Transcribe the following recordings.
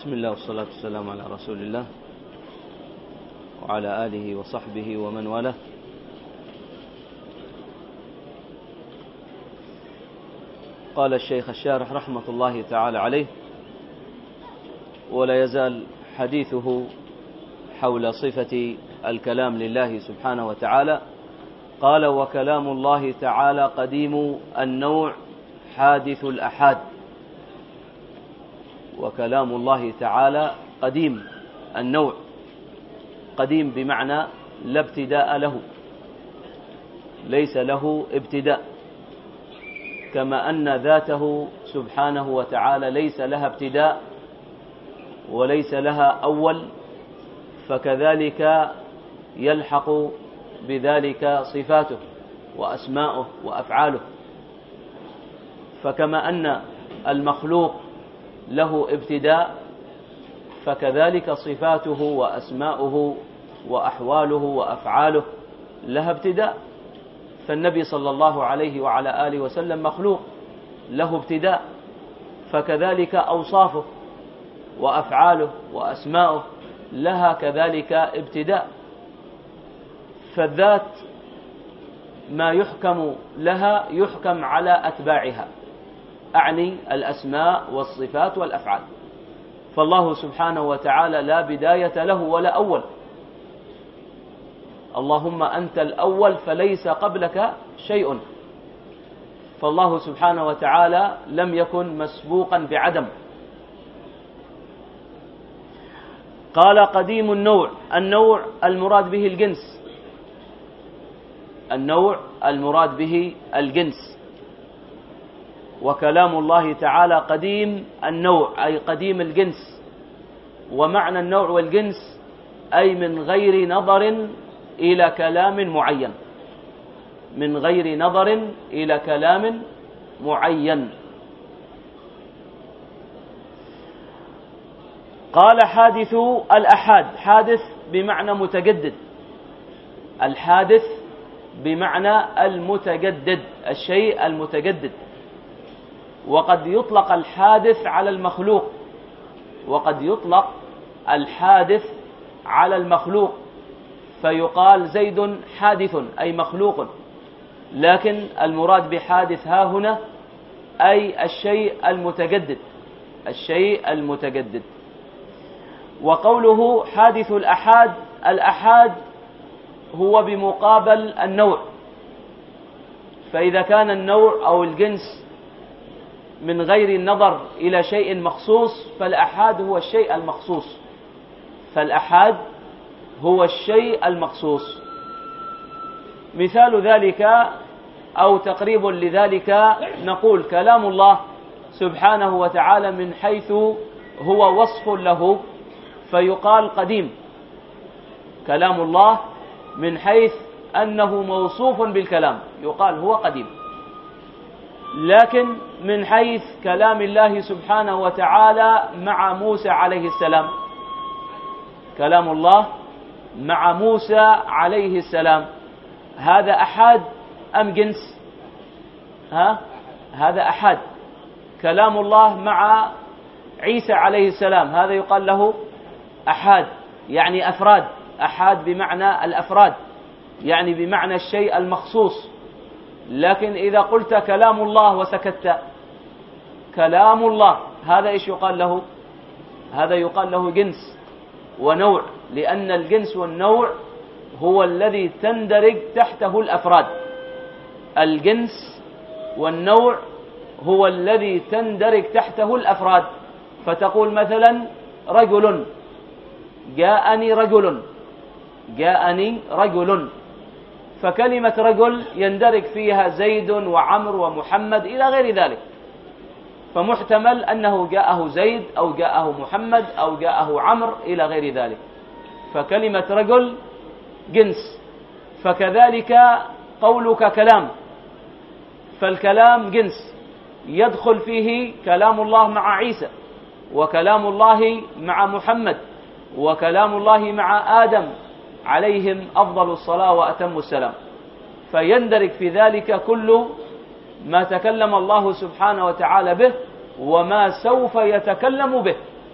بسم الله والصلاة والسلام على رسول الله وعلى آله وصحبه ومن والاه. قال الشيخ الشارح رحمة الله تعالى عليه: ولا يزال حديثه حول صفة الكلام لله سبحانه وتعالى. قال: وكلام الله تعالى قديم النوع حادث الأحاد. وكلام الله تعالى قديم النوع، قديم بمعنى لا ابتداء له، ليس له ابتداء، كما أن ذاته سبحانه وتعالى ليس لها ابتداء وليس لها أول، فكذلك يلحق بذلك صفاته وأسماؤه وأفعاله. فكما أن المخلوق له ابتداء، فكذلك صفاته وأسماؤه وأحواله وأفعاله لها ابتداء. فالنبي صلى الله عليه وعلى آله وسلم مخلوق له ابتداء، فكذلك أوصافه وأفعاله وأسماؤه لها كذلك ابتداء. فالذات ما يحكم لها يحكم على أتباعها، أعني الأسماء والصفات والأفعال. فالله سبحانه وتعالى لا بداية له ولا أول، اللهم أنت الأول فليس قبلك شيء. فالله سبحانه وتعالى لم يكن مسبوقا بعدم. قال: قديم النوع. النوع المراد به الجنس، النوع المراد به الجنس. وكلام الله تعالى قديم النوع أي قديم الجنس. ومعنى النوع والجنس أي من غير نظر إلى كلام معين، من غير نظر إلى كلام معين. قال: حادث الأحاد. حادث بمعنى متجدد، الحادث بمعنى المتجدد، الشيء المتجدد. وقد يطلق الحادث على المخلوق، وقد يطلق الحادث على المخلوق، فيقال زيد حادث أي مخلوق. لكن المراد بحادث ها هنا أي الشيء المتجدد، الشيء المتجدد. وقوله حادث الأحاد، الأحاد هو بمقابل النوع. فإذا كان النوع أو الجنس من غير النظر إلى شيء مخصوص، فالأحاد هو الشيء المخصوص، فالأحاد هو الشيء المخصوص. مثال ذلك أو تقريب لذلك نقول: كلام الله سبحانه وتعالى من حيث هو وصف له فيقال قديم. كلام الله من حيث أنه موصوف بالكلام يقال هو قديم. لكن من حيث كلام الله سبحانه وتعالى مع موسى عليه السلام، كلام الله مع موسى عليه السلام، هذا أحاد أم جنس؟ هذا أحاد. كلام الله مع عيسى عليه السلام، هذا يقال له أحاد، يعني أفراد. أحاد بمعنى الأفراد، يعني بمعنى الشيء المخصوص. لكن إذا قلت كلام الله وسكت، كلام الله، هذا إيش يقال له؟ هذا يقال له جنس ونوع، لأن الجنس والنوع هو الذي تندرج تحته الأفراد. الجنس والنوع هو الذي تندرج تحته الأفراد. فتقول مثلا: رجل، جاءني رجل، جاءني رجل. فكلمة رجل يندرج فيها زيد وعمر ومحمد إلى غير ذلك، فمحتمل أنه جاءه زيد أو جاءه محمد أو جاءه عمر إلى غير ذلك. فكلمة رجل جنس. فكذلك قولك كلام، فالكلام جنس يدخل فيه كلام الله مع عيسى، وكلام الله مع محمد، وكلام الله مع آدم عليهم أفضل الصلاة وأتم السلام. فيندرج في ذلك كل ما تكلم الله سبحانه وتعالى به وما سوف يتكلم به.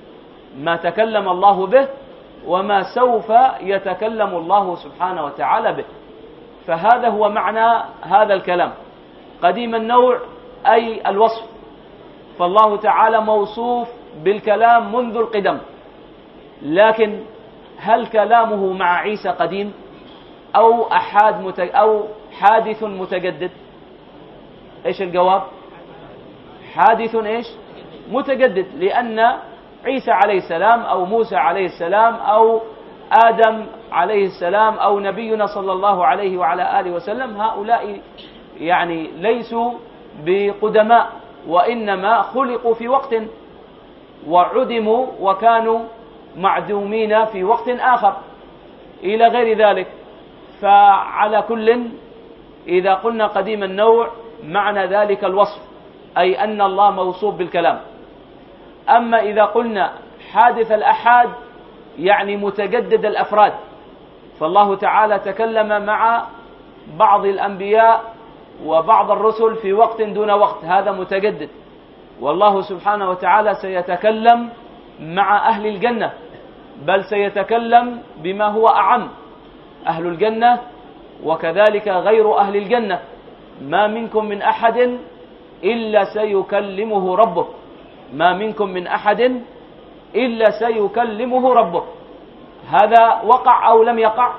ما تكلم الله به وما سوف يتكلم الله سبحانه وتعالى به. فهذا هو معنى هذا الكلام. قديم النوع أي الوصف، فالله تعالى موصوف بالكلام منذ القدم، لكن هل كلامه مع عيسى قديم أو أو حادث متجدد؟ إيش الجواب؟ حادث إيش؟ متجدد، لأن عيسى عليه السلام أو موسى عليه السلام أو آدم عليه السلام أو نبينا صلى الله عليه وعلى آله وسلم هؤلاء يعني ليسوا بقدماء، وإنما خلقوا في وقت وعدموا وكانوا معدومين في وقت آخر إلى غير ذلك. فعلى كل إذا قلنا قديم النوع معنى ذلك الوصف، أي أن الله موصوف بالكلام. أما إذا قلنا حادث الأحاد يعني متجدد الأفراد، فالله تعالى تكلم مع بعض الأنبياء وبعض الرسل في وقت دون وقت، هذا متجدد. والله سبحانه وتعالى سيتكلم مع أهل الجنة، بل سيتكلم بما هو أعم، أهل الجنة وكذلك غير أهل الجنة. ما منكم من أحد إلا سيكلمه ربه، ما منكم من أحد إلا سيكلمه ربه. هذا وقع أو لم يقع؟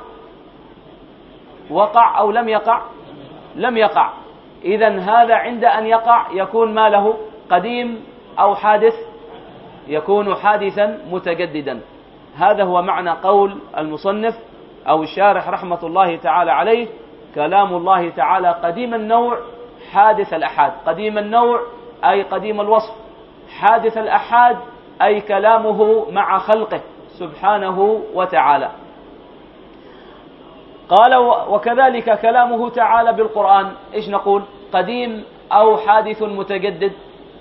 وقع أو لم يقع؟ لم يقع. إذن هذا عند أن يقع يكون ما له؟ قديم أو حادث؟ يكون حادثا متجددا. هذا هو معنى قول المصنف أو الشارح رحمة الله تعالى عليه: كلام الله تعالى قديم النوع حادث الأحاد. قديم النوع أي قديم الوصف، حادث الأحاد أي كلامه مع خلقه سبحانه وتعالى. قال: وكذلك كلامه تعالى بالقرآن. إيش نقول؟ قديم أو حادث متجدد؟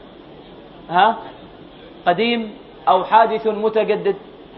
قديم أو حادث متجدد؟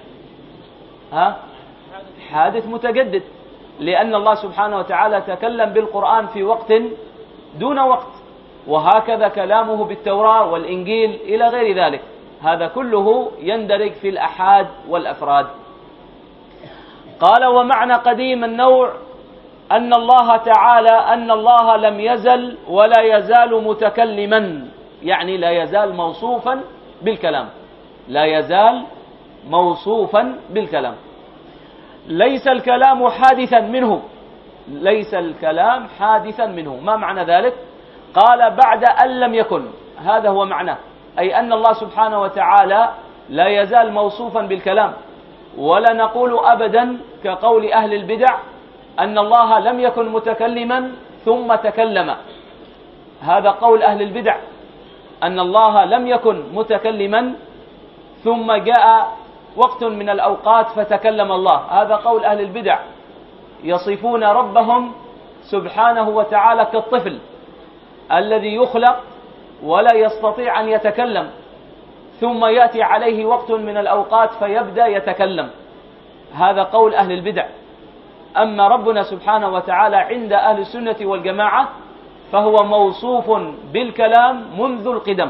حادث متجدد، لأن الله سبحانه وتعالى تكلم بالقرآن في وقت دون وقت، وهكذا كلامه بالتوراة والإنجيل إلى غير ذلك. هذا كله يندرج في الأحاد والأفراد. قال: ومعنى قديم النوع أن الله لم يزل ولا يزال متكلما، يعني لا يزال موصوفا بالكلام، لا يزال موصوفا بالكلام. ليس الكلام حادثا منه، ليس الكلام حادثا منه. ما معنى ذلك؟ قال: بعد أن لم يكن. هذا هو معناه، أي أن الله سبحانه وتعالى لا يزال موصوفا بالكلام، ولا نقول أبدا كقول أهل البدع أن الله لم يكن متكلما ثم تكلم. هذا قول أهل البدع، أن الله لم يكن متكلما ثم جاء وقت من الأوقات فتكلم الله. هذا قول أهل البدع، يصفون ربهم سبحانه وتعالى كالطفل الذي يخلق ولا يستطيع أن يتكلم، ثم يأتي عليه وقت من الأوقات فيبدأ يتكلم. هذا قول أهل البدع. أما ربنا سبحانه وتعالى عند أهل السنة والجماعة فهو موصوف بالكلام منذ القدم.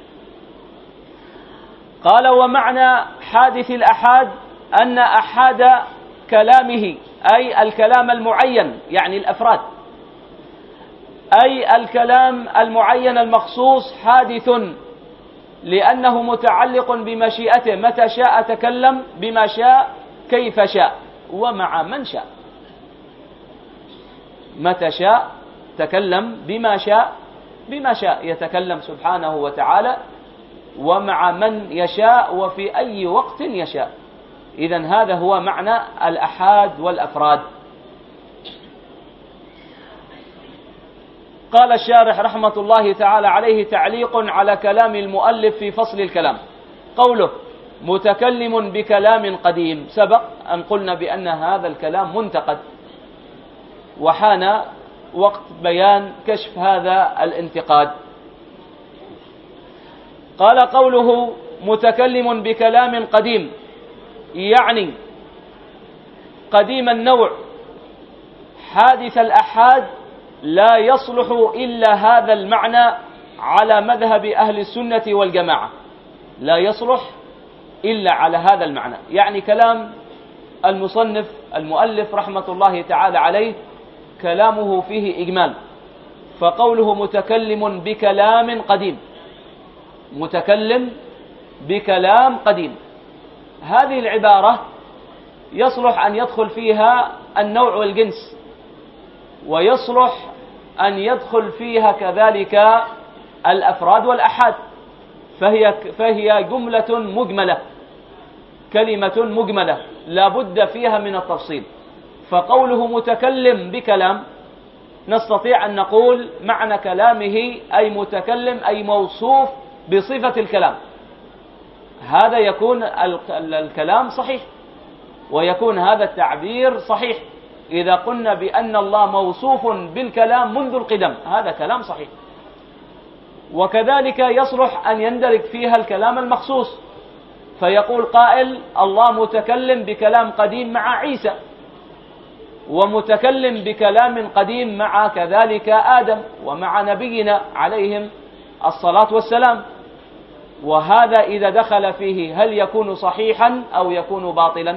قال: ومعنى حادث الأحاد أن أحاد كلامه أي الكلام المعين، يعني الأفراد، أي الكلام المعين المخصوص حادث، لأنه متعلق بمشيئته، متى شاء تكلم بما شاء كيف شاء ومع من شاء. متى شاء تكلم بما شاء، بما شاء يتكلم سبحانه وتعالى، ومع من يشاء وفي أي وقت يشاء. إذن هذا هو معنى الأحاد والأفراد. قال الشارح رحمة الله تعالى عليه تعليق على كلام المؤلف في فصل الكلام: قوله متكلم بكلام قديم، سبق أن قلنا بأن هذا الكلام منتقد، وحان وقت بيان كشف هذا الانتقاد. قال: قوله متكلم بكلام قديم يعني قديم النوع حادث الأحاد، لا يصلح إلا هذا المعنى على مذهب أهل السنة والجماعة. لا يصلح إلا على هذا المعنى. يعني كلام المصنف المؤلف رحمة الله تعالى عليه كلامه فيه إجمال، فقوله متكلم بكلام قديم، متكلم بكلام قديم، هذه العبارة يصلح أن يدخل فيها النوع والجنس، ويصلح أن يدخل فيها كذلك الأفراد والأحاد، فهي جملة مجملة، كلمة مجملة لا بد فيها من التفصيل. فقوله متكلم بكلام نستطيع أن نقول معنى كلامه أي متكلم أي موصوف بصفة الكلام، هذا يكون الكلام صحيح، ويكون هذا التعبير صحيح. إذا قلنا بأن الله موصوف بالكلام منذ القدم هذا كلام صحيح. وكذلك يصلح أن يندرج فيها الكلام المخصوص، فيقول قائل الله متكلم بكلام قديم مع عيسى، ومتكلم بكلام قديم مع كذلك آدم ومع نبينا عليهم الصلاة والسلام. وهذا إذا دخل فيه هل يكون صحيحا أو يكون باطلا؟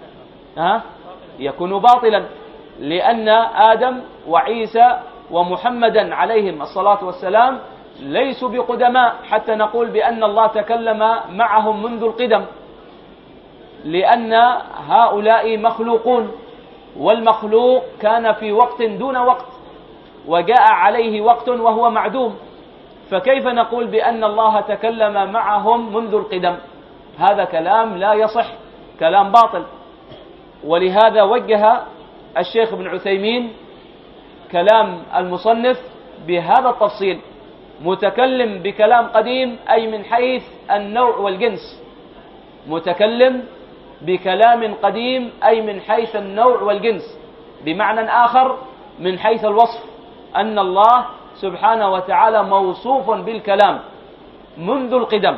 يكون باطلا، لأن آدم وعيسى ومحمدا عليهم الصلاة والسلام ليسوا بقدماء حتى نقول بأن الله تكلم معهم منذ القدم، لأن هؤلاء مخلوقون، والمخلوق كان في وقت دون وقت، وجاء عليه وقت وهو معدوم، فكيف نقول بأن الله تكلم معهم منذ القدم؟ هذا كلام لا يصح، كلام باطل. ولهذا وجه الشيخ ابن عثيمين كلام المصنف بهذا التفصيل: متكلم بكلام قديم أي من حيث النوع والجنس، متكلم بكلام قديم أي من حيث النوع والجنس، بمعنى آخر من حيث الوصف، أن الله سبحانه وتعالى موصوف بالكلام منذ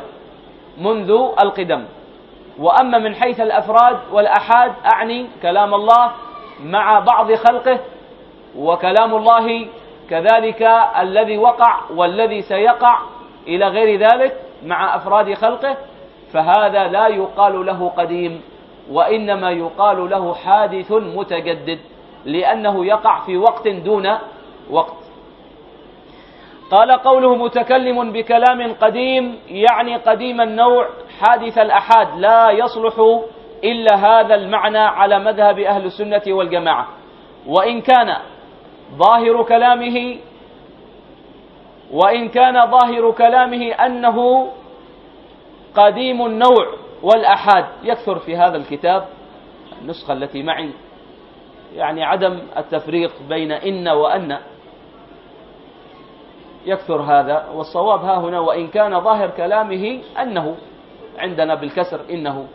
القدم. وأما من حيث الأفراد والأحاد أعني كلام الله مع بعض خلقه، وكلام الله كذلك الذي وقع والذي سيقع إلى غير ذلك مع أفراد خلقه، فهذا لا يقال له قديم، وإنما يقال له حادث متجدد، لأنه يقع في وقت دون وقت. قال قوله متكلم بكلام قديم يعني قديم النوع حادث الأحاد، لا يصلح إلا هذا المعنى على مذهب أهل السنة والجماعة. وإن كان ظاهر كلامه أنه قديم النوع والأحاد، يكثر في هذا الكتاب النسخة التي معي يعني عدم التفريق بين إن وأن، يكثر هذا، والصواب ها هنا وإن كان ظاهر كلامه أنه، عندنا بالكسر إنه.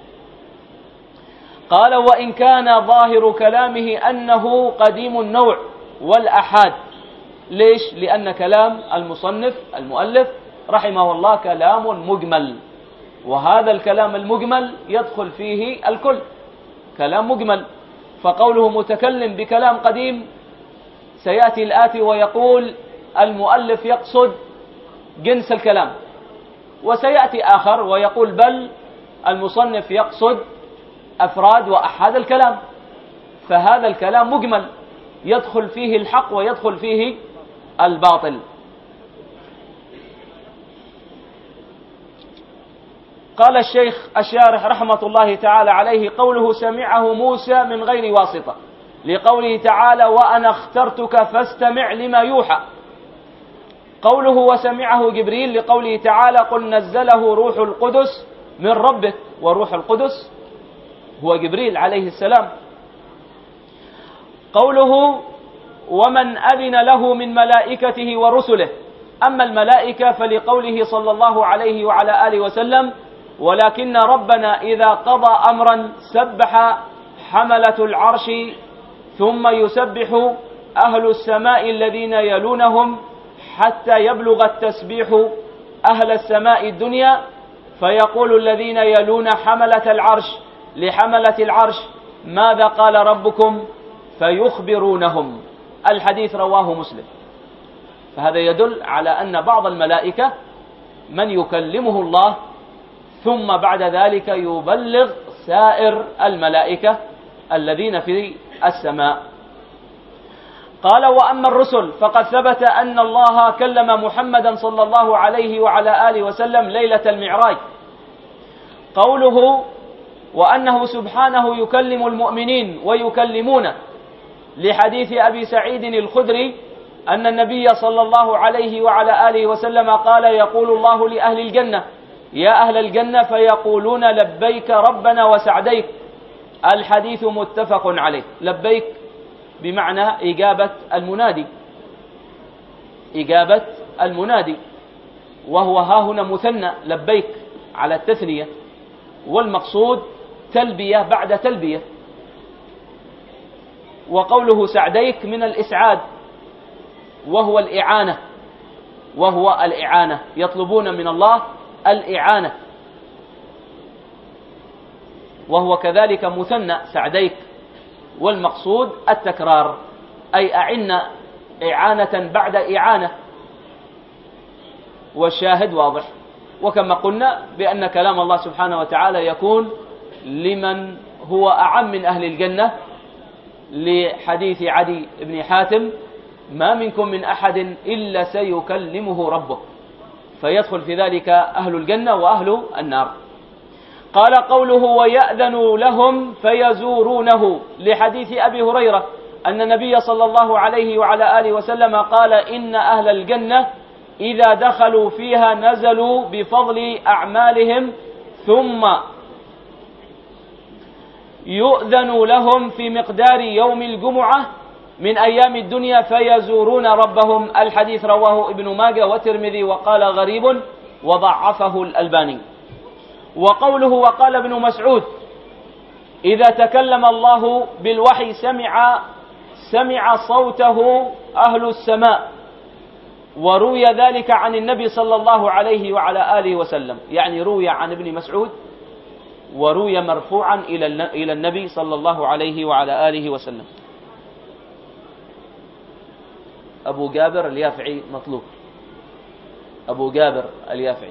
قال وإن كان ظاهر كلامه أنه قديم النوع والأحاد. ليش؟ لأن كلام المؤلف رحمه الله كلام مجمل، وهذا الكلام المجمل يدخل فيه الكل، كلام مجمل. فقوله متكلم بكلام قديم سيأتي الآتي ويقول المؤلف يقصد جنس الكلام، وسيأتي آخر ويقول بل المصنف يقصد أفراد وأحاد الكلام، فهذا الكلام مجمل يدخل فيه الحق ويدخل فيه الباطل. قال الشيخ الشارح رحمة الله تعالى عليه قوله سمعه موسى من غير واسطة، لقوله تعالى وأنا اخترتك فاستمع لما يوحى. قوله وسمعه جبريل لقوله تعالى قل نزله روح القدس من ربك، وروح القدس هو جبريل عليه السلام. قوله ومن أذن له من ملائكته ورسله. أما الملائكة فلقوله صلى الله عليه وعلى آله وسلم ولكن ربنا إذا قضى أمرا سبح حملة العرش ثم يسبح أهل السماء الذين يلونهم حتى يبلغ التسبيح أهل السماء الدنيا، فيقول الذين يلون حملة العرش لحملة العرش ماذا قال ربكم فيخبرونهم. الحديث رواه مسلم. فهذا يدل على أن بعض الملائكة من يكلمه الله ثم بعد ذلك يبلغ سائر الملائكة الذين في السماء. قال: وأما الرسل فقد ثبت أن الله كلم محمدا صلى الله عليه وعلى آله وسلم ليلة المعراج. قوله: وأنه سبحانه يكلم المؤمنين ويكلمونه، لحديث أبي سعيد الخدري أن النبي صلى الله عليه وعلى آله وسلم قال: يقول الله لأهل الجنة: يا أهل الجنة، فيقولون: لبيك ربنا وسعديك. الحديث متفق عليه. لبيك بمعنى إجابة المنادي، إجابة المنادي، وهو هاهنا مثنى لبيك على التثنية، والمقصود تلبية بعد تلبية. وقوله سعديك من الإسعاد، وهو الإعانة، وهو الإعانة، يطلبون من الله الإعانة، وهو كذلك مثنى سعديك، والمقصود التكرار، أي أعنا إعانة بعد إعانة، والشاهد واضح. وكما قلنا بأن كلام الله سبحانه وتعالى يكون لمن هو أعم من أهل الجنة، لحديث عدي بن حاتم: ما منكم من أحد إلا سيكلمه ربه، فيدخل في ذلك أهل الجنة وأهل النار. قال: قوله: ويأذن لهم فيزورونه، لحديث أبي هريرة أن النبي صلى الله عليه وعلى آله وسلم قال: إن أهل الجنة إذا دخلوا فيها نزلوا بفضل أعمالهم، ثم يؤذن لهم في مقدار يوم الجمعة من أيام الدنيا فيزورون ربهم. الحديث رواه ابن ماجه والترمذي وقال غريب، وضعفه الألباني. وقوله: وقال ابن مسعود: إذا تكلم الله بالوحي سمع صوته أهل السماء. وروي ذلك عن النبي صلى الله عليه وعلى آله وسلم، يعني روي عن ابن مسعود وروي مرفوعا إلى النبي صلى الله عليه وعلى آله وسلم. أبو جابر اليافعي مطلوب، أبو جابر اليافعي.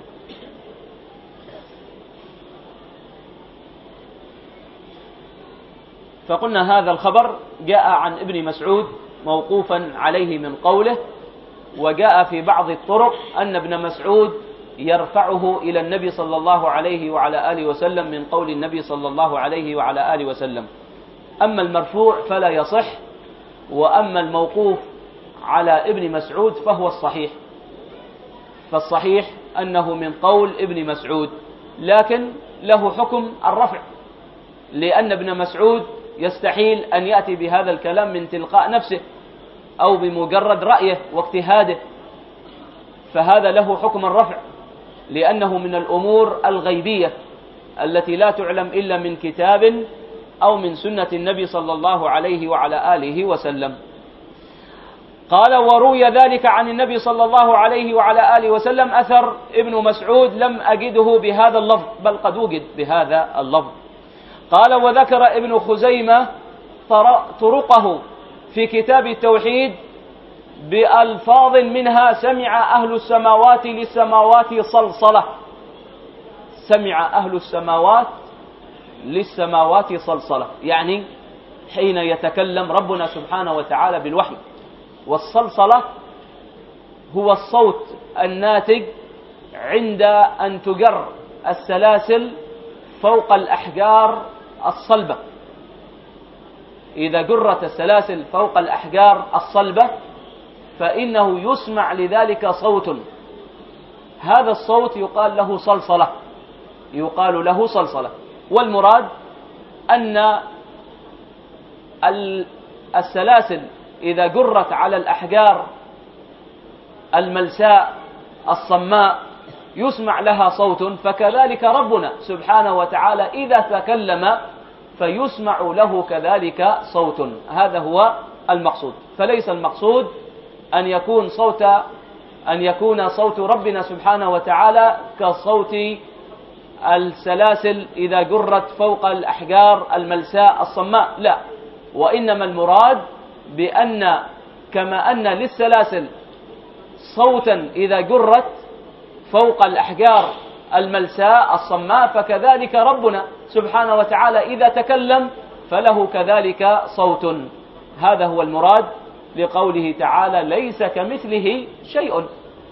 فقلنا هذا الخبر جاء عن ابن مسعود موقوفا عليه من قوله، وجاء في بعض الطرق أن ابن مسعود يرفعه إلى النبي صلى الله عليه وعلى آله وسلم من قول النبي صلى الله عليه وعلى آله وسلم. أما المرفوع فلا يصح، وأما الموقوف على ابن مسعود فهو الصحيح، فالصحيح أنه من قول ابن مسعود، لكن له حكم الرفع، لأن ابن مسعود يستحيل أن يأتي بهذا الكلام من تلقاء نفسه أو بمجرد رأيه واجتهاده، فهذا له حكم الرفع، لأنه من الأمور الغيبية التي لا تعلم إلا من كتاب أو من سنة النبي صلى الله عليه وعلى آله وسلم. قال: وروي ذلك عن النبي صلى الله عليه وعلى آله وسلم. أثر ابن مسعود لم أجده بهذا اللفظ، بل قد وجد بهذا اللفظ. قال: وذكر ابن خزيمة طرقه في كتاب التوحيد بألفاظ منها: سمع أهل السماوات للسماوات صلصلة. سمع أهل السماوات للسماوات صلصلة، يعني حين يتكلم ربنا سبحانه وتعالى بالوحي. والصلصلة هو الصوت الناتج عند أن تجر السلاسل فوق الأحجار الصلبة. إذا جرت السلاسل فوق الأحجار الصلبة فإنه يسمع لذلك صوت، هذا الصوت يقال له صلصلة، يقال له صلصلة. والمراد أن السلاسل إذا جرت على الأحجار الملساء الصماء يسمع لها صوت، فكذلك ربنا سبحانه وتعالى إذا تكلم فيسمع له كذلك صوت. هذا هو المقصود. فليس المقصود أن يكون صوت ربنا سبحانه وتعالى كصوت السلاسل إذا جرت فوق الأحجار الملساء الصماء، لا، وإنما المراد بأن كما أن للسلاسل صوتا إذا جرت فوق الأحجار الملساء الصماء، فكذلك ربنا سبحانه وتعالى إذا تكلم فله كذلك صوت. هذا هو المراد لقوله تعالى ليس كمثله شيء.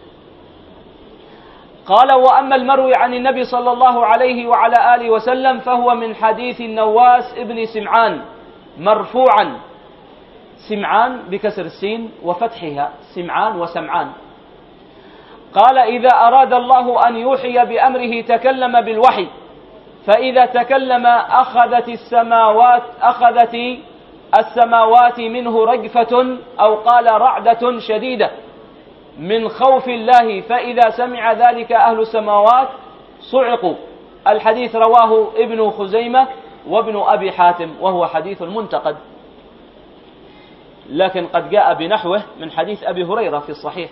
قال: وأما المروي عن النبي صلى الله عليه وعلى آله وسلم فهو من حديث النواس ابن سمعان مرفوعا، سمعان بكسر السين وفتحها، سمعان وسمعان. قال: إذا أراد الله أن يوحي بأمره تكلم بالوحي، فإذا تكلم أخذت السماوات منه رجفة، أو قال رعدة شديدة من خوف الله، فإذا سمع ذلك أهل السماوات صعقوا. الحديث رواه ابن خزيمة وابن أبي حاتم، وهو حديث منتقد، لكن قد جاء بنحوه من حديث أبي هريرة في الصحيح.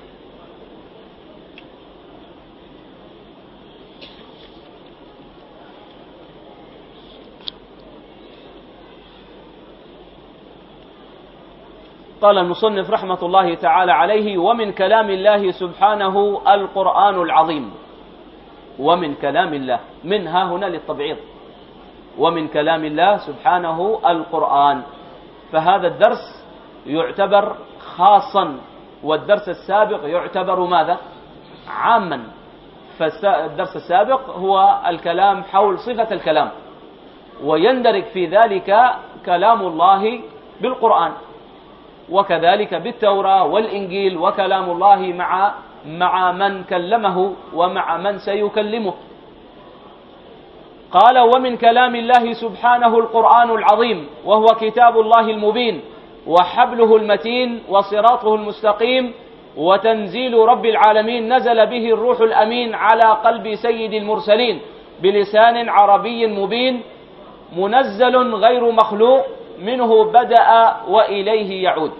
قال المصنف رحمة الله تعالى عليه: ومن كلام الله سبحانه القرآن العظيم. ومن كلام الله، منها هنا للتبعيض، ومن كلام الله سبحانه القرآن. فهذا الدرس يعتبر خاصا، والدرس السابق يعتبر ماذا؟ عاما. فالدرس السابق هو الكلام حول صفة الكلام، ويندرج في ذلك كلام الله بالقرآن، وكذلك بالتوراة والإنجيل، وكلام الله مع من كلمه ومع من سيكلمه. قال: ومن كلام الله سبحانه القرآن العظيم، وهو كتاب الله المبين، وحبله المتين، وصراطه المستقيم، وتنزيل رب العالمين، نزل به الروح الأمين على قلب سيد المرسلين بلسان عربي مبين، منزل غير مخلوق، منه بدأ وإليه يعود.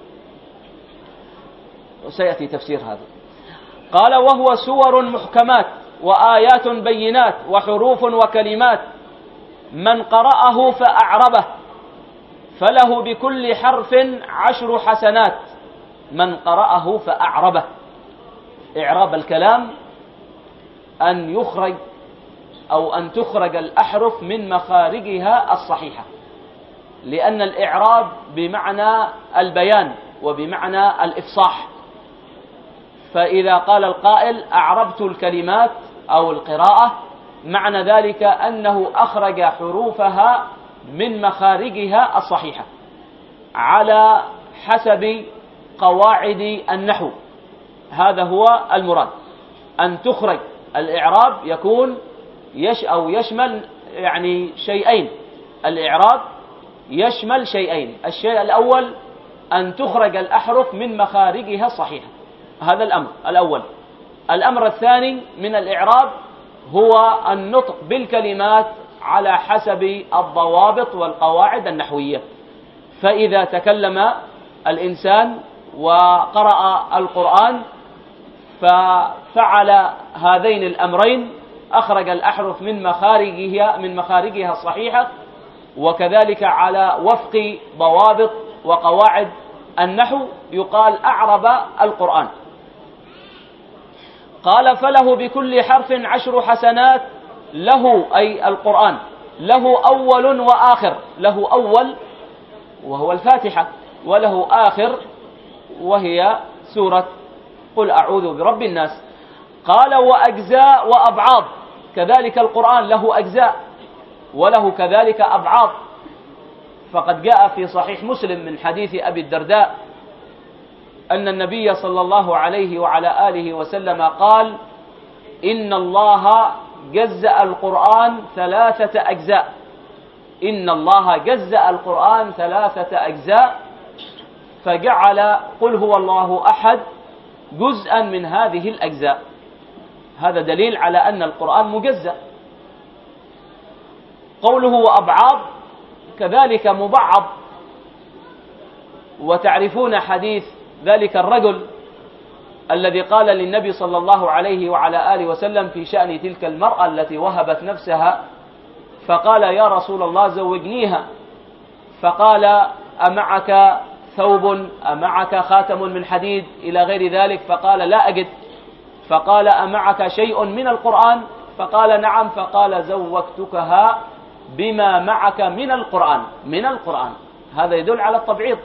سيأتي تفسير هذا. قال: وهو سور محكمات وآيات بينات وحروف وكلمات، من قرأه فأعربه فله بكل حرف 10 حسنات. من قرأه فأعربه، إعراب الكلام أن يخرج أو أن تخرج الأحرف من مخارجها الصحيحة، لأن الإعراب بمعنى البيان وبمعنى الإفصاح. فإذا قال القائل أعربت الكلمات أو القراءة، معنى ذلك أنه أخرج حروفها من مخارجها الصحيحة على حسب قواعد النحو. هذا هو المراد، أن تخرج. الإعراب يكون يشمل يعني شيئين. الإعراب يشمل شيئين: الشيء الأول أن تخرج الأحرف من مخارجها الصحيحة، هذا الأمر الأول. الأمر الثاني من الإعراب هو النطق بالكلمات على حسب الضوابط والقواعد النحوية. فإذا تكلم الإنسان وقرأ القرآن ففعل هذين الأمرين، أخرج الأحرف من مخارجها الصحيحة، وكذلك على وفق ضوابط وقواعد النحو، يقال أعرب القرآن. قال: فله بكل حرف 10 حسنات. له أي القرآن له أول وآخر، له أول وهو الفاتحة، وله آخر وهي سورة قل أعوذ برب الناس. قال: وأجزاء وأبعاض، كذلك القرآن له أجزاء وله كذلك أبعاض. فقد جاء في صحيح مسلم من حديث أبي الدرداء أن النبي صلى الله عليه وعلى آله وسلم قال: إن الله جزأ القرآن 3 أجزاء. إن الله جزأ القرآن 3 أجزاء، فجعل قل هو الله أحد جزءا من هذه الأجزاء. هذا دليل على أن القرآن مجزأ. قوله وأبعاض كذلك مبعض. وتعرفون حديث ذلك الرجل الذي قال للنبي صلى الله عليه وعلى آله وسلم في شأن تلك المرأة التي وهبت نفسها، فقال: يا رسول الله زوجنيها. فقال: أمعك ثوب؟ أمعك خاتم من حديد؟ إلى غير ذلك. فقال: لا أجد. فقال: أمعك شيء من القرآن؟ فقال نعم، فقال زوجتكها بما معك من القرآن. هذا يدل على التبعيض.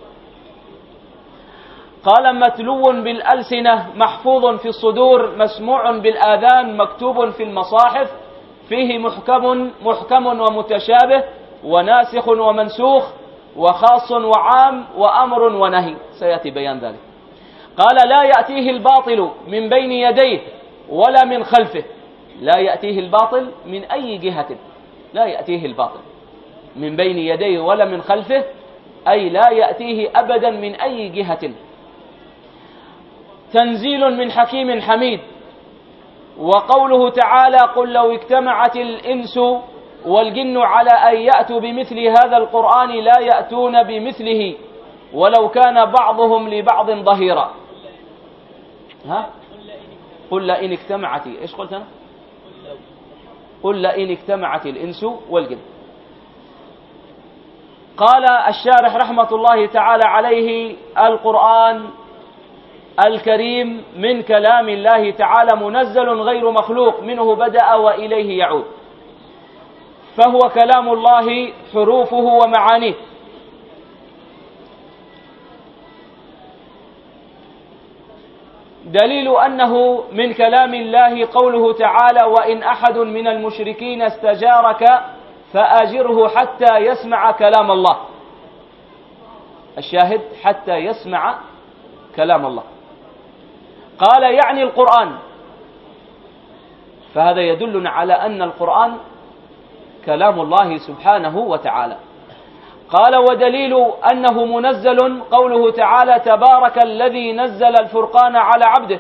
قال متلو بالألسنة محفوظ في الصدور مسموع بالآذان مكتوب في المصاحف فيه محكم ومتشابه وناسخ ومنسوخ وخاص وعام وأمر ونهي، سيأتي بيان ذلك. قال لا يأتيه الباطل من بين يديه ولا من خلفه. لا يأتيه الباطل من أي جهة، لا يأتيه الباطل من بين يديه ولا من خلفه، أي لا يأتيه أبدا من أي جهة. تنزيل من حكيم حميد. وقوله تعالى قل لو اجتمعت الإنس والجن على أن يأتوا بمثل هذا القرآن لا يأتون بمثله ولو كان بعضهم لبعض ظهيرا. قل لئن اجتمعت، ايش قلت أنا؟ قل لئن اجتمعت الإنس والجن. قال الشارح رحمة الله تعالى عليه القرآن الكريم من كلام الله تعالى منزل غير مخلوق منه بدأ وإليه يعود، فهو كلام الله حروفه ومعانيه. دليل أنه من كلام الله قوله تعالى وإن أحد من المشركين استجارك فأجره حتى يسمع كلام الله. الشاهد حتى يسمع كلام الله. قال يعني القرآن، فهذا يدلنا على أن القرآن كلام الله سبحانه وتعالى. قال ودليل أنه منزل قوله تعالى تبارك الذي نزل الفرقان على عبده.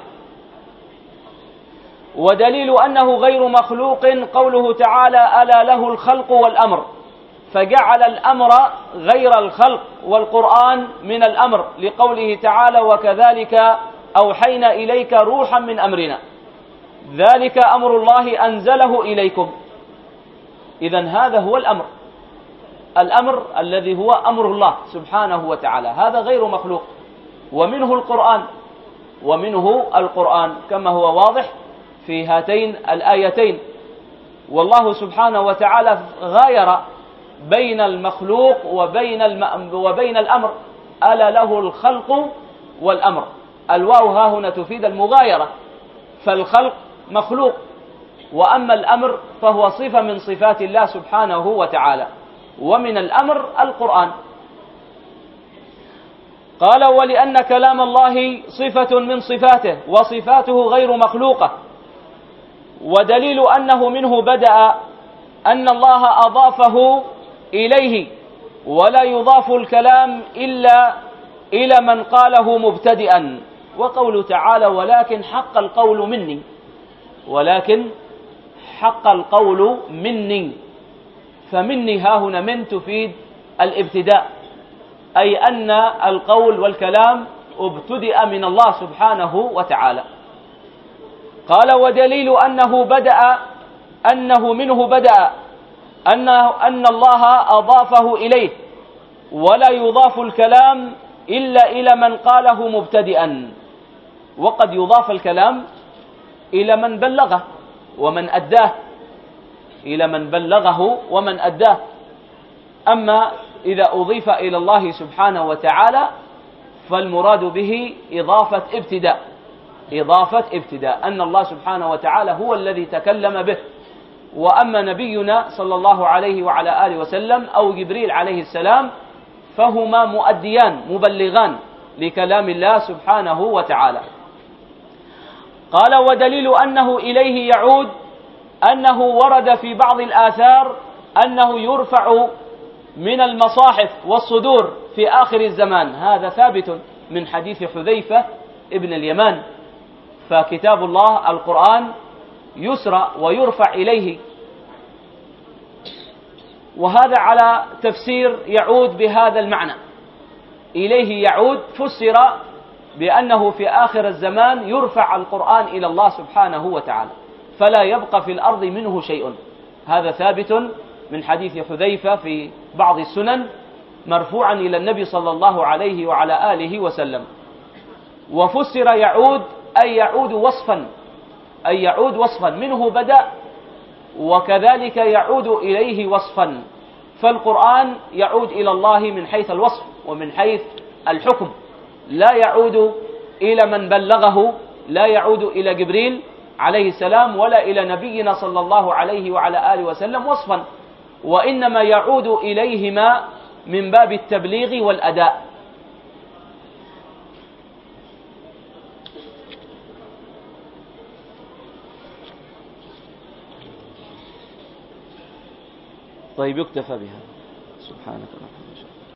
ودليل أنه غير مخلوق قوله تعالى ألا له الخلق والأمر، فجعل الأمر غير الخلق والقرآن من الأمر لقوله تعالى وكذلك أوحينا إليك روحا من أمرنا ذلك أمر الله أنزله إليكم. إذن هذا هو الأمر الذي هو أمر الله سبحانه وتعالى، هذا غير مخلوق. ومنه القرآن كما هو واضح في هاتين الآيتين. والله سبحانه وتعالى غاير بين المخلوق وبين الأمر، ألا له الخلق والأمر. الواو ها هنا تفيد المغايرة، فالخلق مخلوق وأما الأمر فهو صفة من صفات الله سبحانه وتعالى، ومن الأمر القرآن. قال ولأن كلام الله صفة من صفاته وصفاته غير مخلوقة. ودليل أنه منه بدأ أن الله أضافه إليه ولا يضاف الكلام إلا إلى من قاله مبتدئا. وقوله تعالى ولكن حق القول مني، فمني ها هنا من تفيد الابتداء، أي أن القول والكلام ابتدأ من الله سبحانه وتعالى. قال ودليل أنه منه بدأ أن الله أضافه إليه ولا يضاف الكلام إلا إلى من قاله مبتدئا. وقد يضاف الكلام إلى من بلغه ومن أداه، أما إذا أضيف إلى الله سبحانه وتعالى فالمراد به إضافة ابتداء أن الله سبحانه وتعالى هو الذي تكلم به. وأما نبينا صلى الله عليه وعلى آله وسلم أو جبريل عليه السلام فهما مبلغان لكلام الله سبحانه وتعالى. قال ودليل أنه إليه يعود أنه ورد في بعض الآثار أنه يرفع من المصاحف والصدور في آخر الزمان، هذا ثابت من حديث حذيفة ابن اليمان. فكتاب الله القرآن يسرى ويرفع إليه، وهذا على تفسير يعود بهذا المعنى. إليه يعود فسر بأنه في آخر الزمان يرفع القرآن إلى الله سبحانه وتعالى فلا يبقى في الأرض منه شيء. هذا ثابت من حديث حذيفة في بعض السنن مرفوعا إلى النبي صلى الله عليه وعلى آله وسلم. وفسر يعود أي يعود وصفا منه بدأ وكذلك يعود إليه وصفا. فالقرآن يعود إلى الله من حيث الوصف ومن حيث الحكم، لا يعود إلى من بلغه، لا يعود إلى جبريل عليه السلام ولا إلى نبينا صلى الله عليه وعلى آله وسلم وصفا، وإنما يعود إليهما من باب التبليغ والأداء. طيب، يكتفى بها. سبحانك اللهم وبحمدك.